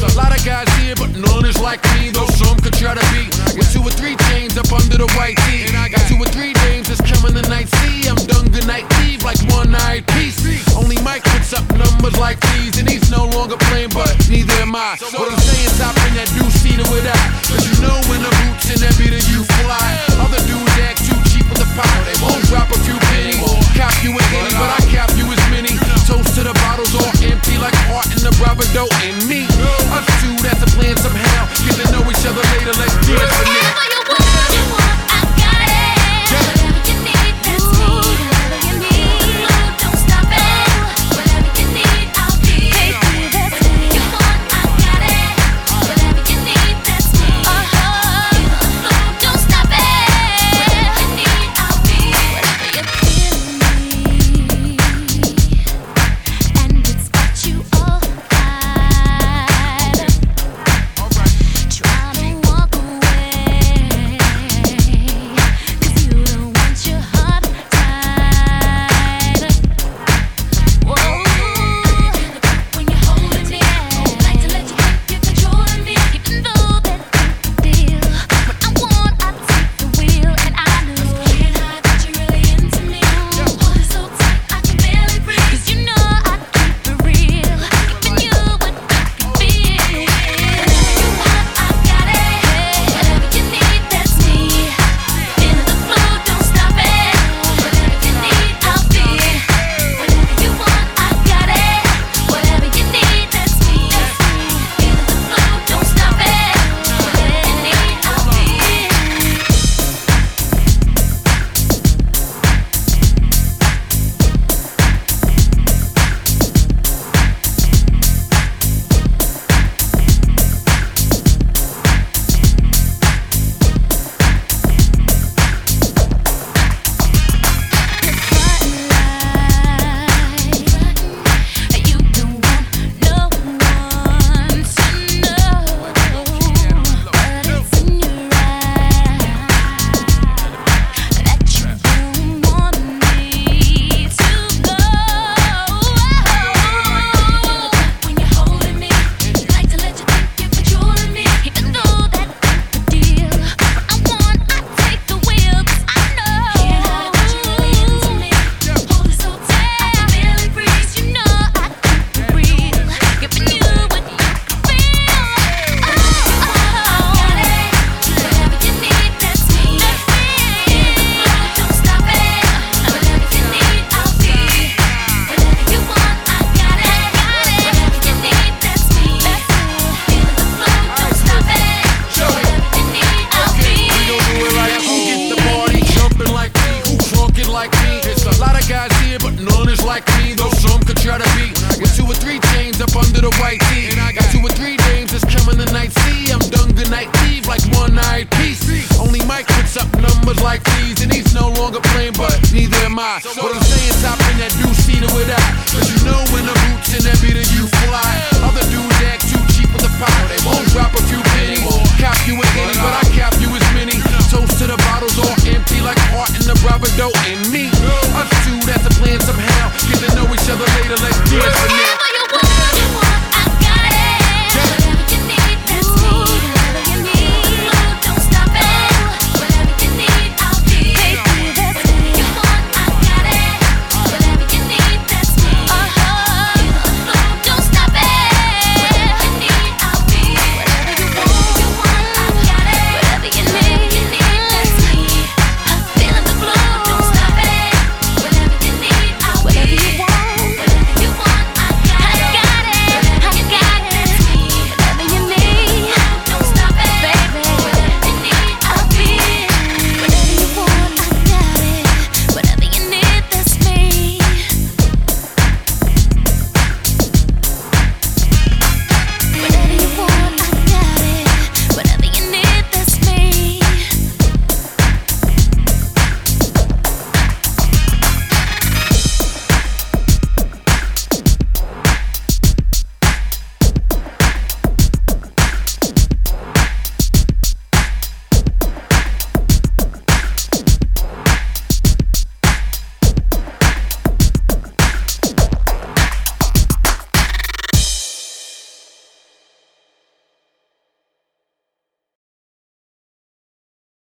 a lot of guys here, but none is like me. Though some could try to be with 2 or 3 chains up under the white tee. And I got 2 or 3 dames that's coming tonight. See, I'm done good night leave like one-eyed peace. Only Mike puts up numbers like these, and he's no longer playing, but neither am I. What I'm saying, top in that deuce-seater with that. Cause you know when the boots in that beater you fly. Other dudes act too cheap with the pot. They won't drop a few pennies. Cap you with any, but I cap you as many. Toast to the bottles all empty like art in the Bravado and me. Us two, that's a plan somehow. Get to know each other later, let's do it for now. Like me, though some could try to be with 2 or 3 chains up under the white tee. And I got 2 or 3 dames that's coming tonight. See, I'm done good night leave like one-eyed peace. Only Mike puts up numbers like these, and he's no longer playing, but neither am I. What I'm